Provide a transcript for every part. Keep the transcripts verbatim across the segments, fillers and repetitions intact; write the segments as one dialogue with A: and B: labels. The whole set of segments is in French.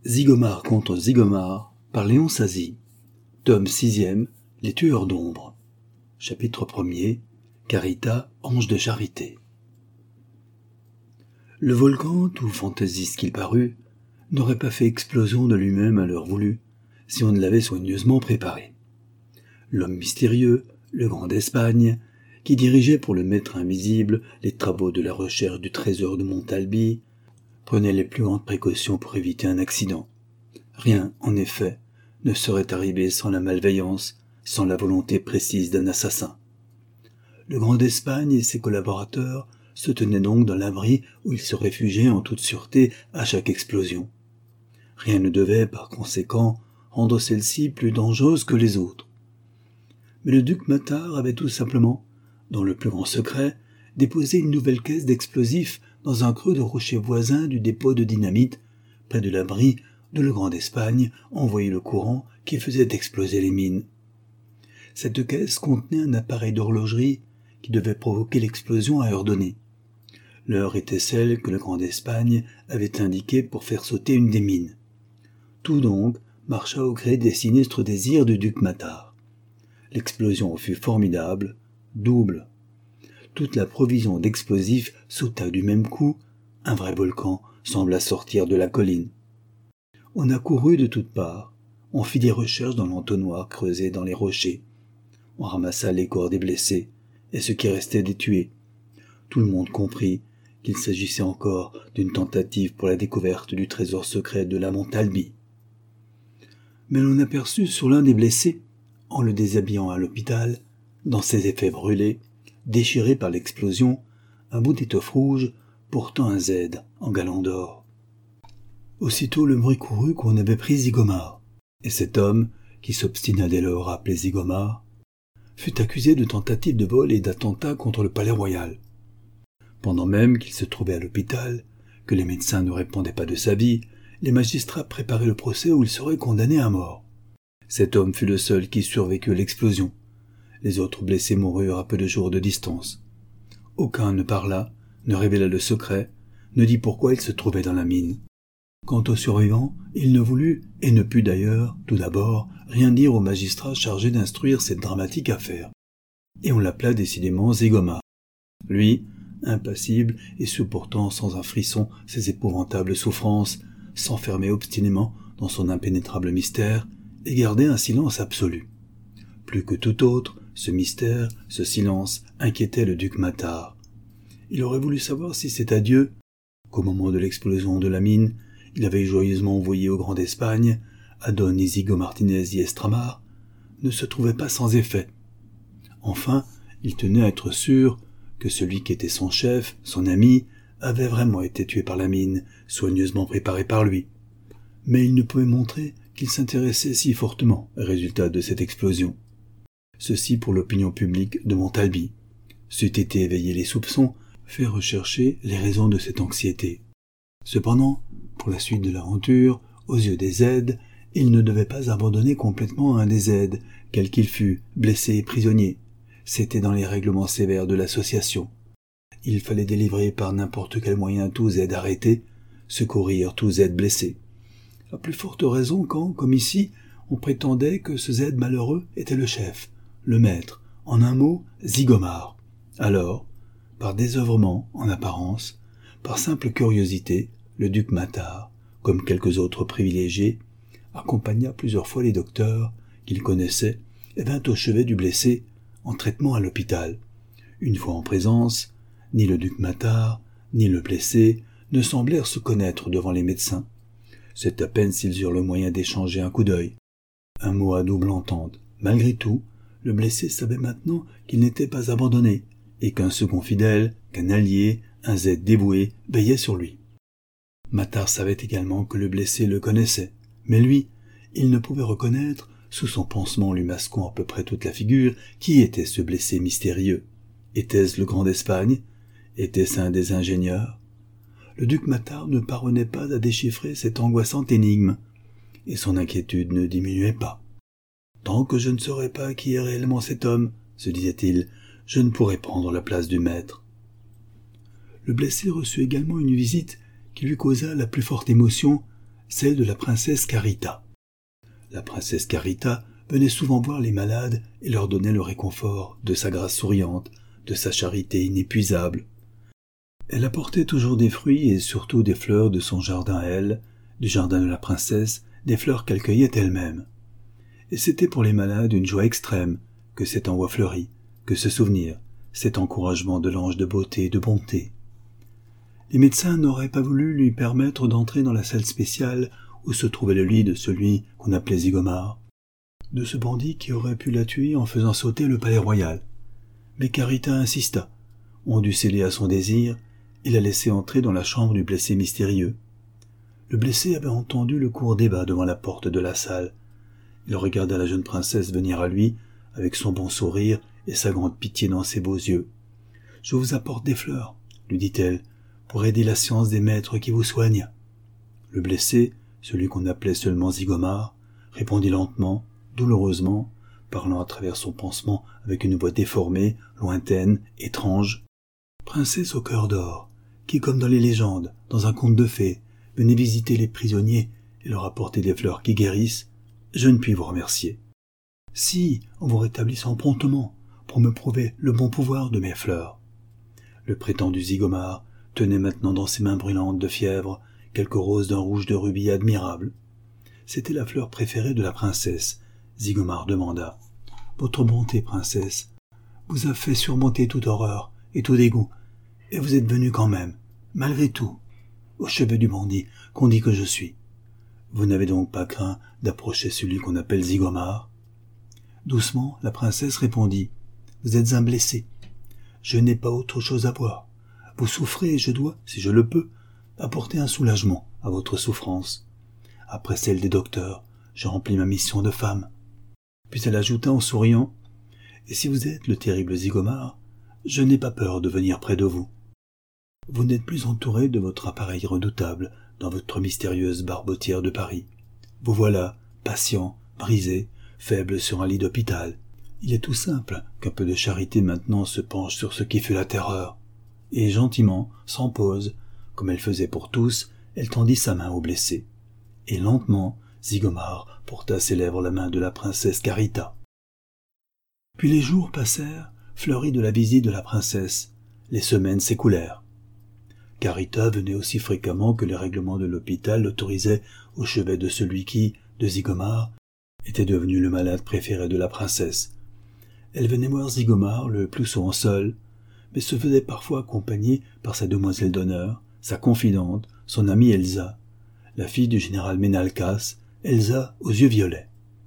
A: Zygomar contre Zygomar par Léon Sazy. Tome sixième, Les tueurs d'ombre. Chapitre premier, Carita, ange de charité. Le volcan, tout fantaisiste qu'il parut, n'aurait pas fait explosion de lui-même à l'heure voulue, si on ne l'avait soigneusement préparé. L'homme mystérieux, le grand d'Espagne, qui dirigeait pour le maître invisible les travaux de la recherche du trésor de Montalbi, prenait les plus grandes précautions pour éviter un accident. Rien, en effet, ne serait arrivé sans la malveillance, sans la volonté précise d'un assassin. Le grand d'Espagne et ses collaborateurs se tenaient donc dans l'abri où ils se réfugiaient en toute sûreté à chaque explosion. Rien ne devait, par conséquent, rendre celle-ci plus dangereuse que les autres. Mais le duc Matard avait tout simplement, dans le plus grand secret, déposé une nouvelle caisse d'explosifs dans un creux de rocher voisin du dépôt de dynamite, près de l'abri de le grand d'Espagne, envoyé le courant qui faisait exploser les mines. Cette caisse contenait un appareil d'horlogerie qui devait provoquer l'explosion à heure donnée. L'heure était celle que le grand d'Espagne avait indiquée pour faire sauter une des mines. Tout donc marcha au gré des sinistres désirs du duc Matard. L'explosion fut formidable, double. Toute la provision d'explosifs sauta du même coup, un vrai volcan sembla sortir de la colline. On accourut de toutes parts, on fit des recherches dans l'entonnoir creusé dans les rochers. On ramassa les corps des blessés, et ce qui restait des tués. Tout le monde comprit qu'il s'agissait encore d'une tentative pour la découverte du trésor secret de la Montalbi. Mais l'on aperçut sur l'un des blessés, en le déshabillant à l'hôpital, dans ses effets brûlés, déchiré par l'explosion, un bout d'étoffe rouge portant un Z en galant d'or. Aussitôt le bruit courut qu'on avait pris Zygomar, et cet homme, qui s'obstina dès lors à appeler Zygomar, fut accusé de tentative de vol et d'attentat contre le palais royal. Pendant même qu'il se trouvait à l'hôpital, que les médecins ne répondaient pas de sa vie, les magistrats préparaient le procès où il serait condamné à mort. Cet homme fut le seul qui survécut à l'explosion. Les autres blessés moururent à peu de jours de distance. Aucun ne parla, ne révéla le secret, ne dit pourquoi il se trouvait dans la mine. Quant au survivant, il ne voulut, et ne put d'ailleurs, tout d'abord, rien dire au magistrat chargé d'instruire cette dramatique affaire. Et on l'appela décidément Zygomar. Lui, impassible et supportant sans un frisson ses épouvantables souffrances, s'enfermait obstinément dans son impénétrable mystère et gardait un silence absolu. Plus que tout autre, ce mystère, ce silence, inquiétait le duc Matard. Il aurait voulu savoir si cet adieu, qu'au moment de l'explosion de la mine, il avait joyeusement envoyé au grand d'Espagne, à Don Isidro Martinez y Estramar, ne se trouvait pas sans effet. Enfin, il tenait à être sûr que celui qui était son chef, son ami, avait vraiment été tué par la mine, soigneusement préparée par lui. Mais il ne pouvait montrer qu'il s'intéressait si fortement au résultat de cette explosion. Ceci pour l'opinion publique de Montalbi. C'eût été éveiller les soupçons, fait rechercher les raisons de cette anxiété. Cependant, pour la suite de l'aventure, aux yeux des Z, il ne devait pas abandonner complètement un des Z, quel qu'il fût, blessé et prisonnier. C'était dans les règlements sévères de l'association. Il fallait délivrer par n'importe quel moyen tout Z arrêté, secourir tout Z blessé. À plus forte raison quand, comme ici, on prétendait que ce Z malheureux était le chef, le maître, en un mot, Zygomar. Alors, par désœuvrement, en apparence, par simple curiosité, le duc Matard, comme quelques autres privilégiés, accompagna plusieurs fois les docteurs qu'il connaissait et vint au chevet du blessé en traitement à l'hôpital. Une fois en présence, ni le duc Matard, ni le blessé ne semblèrent se connaître devant les médecins. C'est à peine s'ils eurent le moyen d'échanger un coup d'œil. Un mot à double entente. Malgré tout, le blessé savait maintenant qu'il n'était pas abandonné, et qu'un second fidèle, qu'un allié, un Z dévoué, veillait sur lui. Matard savait également que le blessé le connaissait, mais lui, il ne pouvait reconnaître, sous son pansement lui masquant à peu près toute la figure, qui était ce blessé mystérieux. Était-ce le grand d'Espagne? Était-ce un des ingénieurs? Le duc Matard ne parvenait pas à déchiffrer cette angoissante énigme, et son inquiétude ne diminuait pas. Tant que je ne saurais pas qui est réellement cet homme, se disait-il, je ne pourrai prendre la place du maître. Le blessé reçut également une visite qui lui causa la plus forte émotion, celle de la princesse Carita. La princesse Carita venait souvent voir les malades et leur donnait le réconfort de sa grâce souriante, de sa charité inépuisable. Elle apportait toujours des fruits et surtout des fleurs de son jardin à elle, du jardin de la princesse, des fleurs qu'elle cueillait elle-même. Et c'était pour les malades une joie extrême que cet envoi fleuri, que ce souvenir, cet encouragement de l'ange de beauté et de bonté. Les médecins n'auraient pas voulu lui permettre d'entrer dans la salle spéciale où se trouvait le lit de celui qu'on appelait Zigomar, de ce bandit qui aurait pu la tuer en faisant sauter le palais royal. Mais Carita insista. On dut céder à son désir et la laisser entrer dans la chambre du blessé mystérieux. Le blessé avait entendu le court débat devant la porte de la salle. Il regarda la jeune princesse venir à lui, avec son bon sourire et sa grande pitié dans ses beaux yeux. « Je vous apporte des fleurs, » lui dit-elle, « pour aider la science des maîtres qui vous soignent. » Le blessé, celui qu'on appelait seulement Zigomar, répondit lentement, douloureusement, parlant à travers son pansement avec une voix déformée, lointaine, étrange. « Princesse au cœur d'or, qui, comme dans les légendes, dans un conte de fées, venez visiter les prisonniers et leur apporter des fleurs qui guérissent, je ne puis vous remercier. Si, en vous rétablissant promptement, pour me prouver le bon pouvoir de mes fleurs. » Le prétendu Zigomar tenait maintenant dans ses mains brûlantes de fièvre quelques roses d'un rouge de rubis admirable. C'était la fleur préférée de la princesse. Zigomar demanda. « Votre bonté, princesse, vous a fait surmonter toute horreur et tout dégoût, et vous êtes venue quand même, malgré tout, au chevet du bandit qu'on dit que je suis. Vous n'avez donc pas craint d'approcher celui qu'on appelle Zigomar ?» Doucement, la princesse répondit. « Vous êtes un blessé. Je n'ai pas autre chose à voir. Vous souffrez et je dois, si je le peux, apporter un soulagement à votre souffrance. Après celle des docteurs, je remplis ma mission de femme. » Puis elle ajouta en souriant. « Et si vous êtes le terrible Zigomar, je n'ai pas peur de venir près de vous. Vous n'êtes plus entouré de votre appareil redoutable dans votre mystérieuse barbotière de Paris. Vous voilà, patient, brisé, faible sur un lit d'hôpital. Il est tout simple qu'un peu de charité maintenant se penche sur ce qui fut la terreur. » Et gentiment, sans pause, comme elle faisait pour tous, elle tendit sa main au blessé. Et lentement, Zigomar porta à ses lèvres la main de la princesse Carita. Puis les jours passèrent, fleuris de la visite de la princesse. Les semaines s'écoulèrent. Carita venait aussi fréquemment que les règlements de l'hôpital l'autorisaient au chevet de celui qui, de Zigomar, était devenu le malade préféré de la princesse. Elle venait voir Zigomar le plus souvent seule, mais se faisait parfois accompagner par sa demoiselle d'honneur, sa confidente, son amie Elsa, la fille du général Menalcas, Elsa aux yeux violets.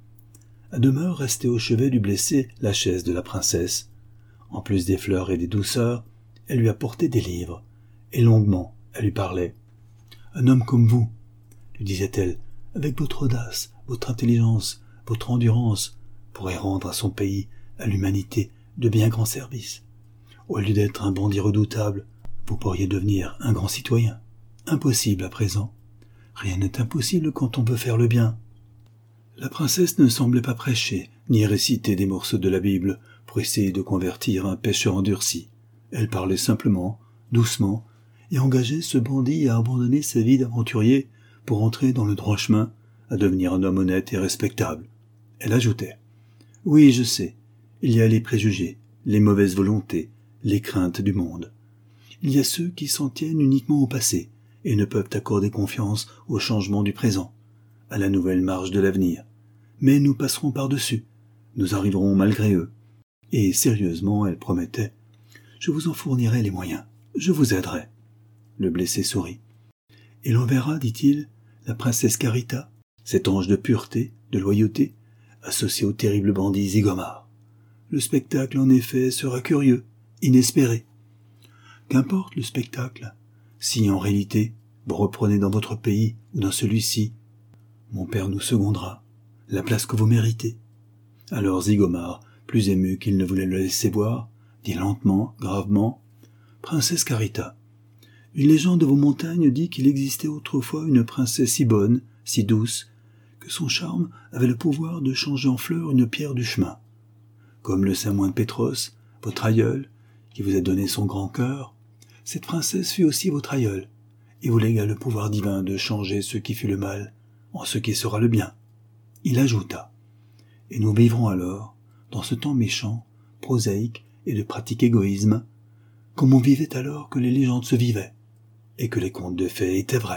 A: À demeure restait au chevet du blessé la chaise de la princesse. En plus des fleurs et des douceurs, elle lui apportait des livres, et longuement elle lui parlait. « Un homme comme vous, » lui disait-elle, « avec votre audace, votre intelligence, votre endurance, pourrait rendre à son pays, à l'humanité, de bien grands services. Au lieu d'être un bandit redoutable, vous pourriez devenir un grand citoyen. Impossible à présent. Rien n'est impossible quand on veut faire le bien. » La princesse ne semblait pas prêcher, ni réciter des morceaux de la Bible pour essayer de convertir un pécheur endurci. Elle parlait simplement, doucement, et engageait ce bandit à abandonner sa vie d'aventurier pour entrer dans le droit chemin, à devenir un homme honnête et respectable. Elle ajoutait. « Oui, je sais, il y a les préjugés, les mauvaises volontés, les craintes du monde. Il y a ceux qui s'en tiennent uniquement au passé et ne peuvent accorder confiance au changement du présent, à la nouvelle marche de l'avenir. Mais nous passerons par-dessus, nous arriverons malgré eux. » Et sérieusement, elle promettait. « Je vous en fournirai les moyens, je vous aiderai. » Le blessé sourit. « Et l'on verra, dit-il, la princesse Carita, cet ange de pureté, de loyauté, associé au terrible bandit Zigomar. Le spectacle, en effet, sera curieux, inespéré. Qu'importe le spectacle, si en réalité vous reprenez dans votre pays ou dans celui-ci, mon père nous secondera, la place que vous méritez. » Alors Zigomar, plus ému qu'il ne voulait le laisser voir, dit lentement, gravement, « Princesse Carita, une légende de vos montagnes dit qu'il existait autrefois une princesse si bonne, si douce, que son charme avait le pouvoir de changer en fleurs une pierre du chemin. Comme le saint moine Pétros, votre aïeul, qui vous a donné son grand cœur, cette princesse fut aussi votre aïeul, et vous légua le pouvoir divin de changer ce qui fut le mal en ce qui sera le bien. Il ajouta « Et nous vivrons alors, dans ce temps méchant, prosaïque et de pratique égoïsme, comme on vivait alors que les légendes se vivaient, et que les contes de fées étaient vrais. »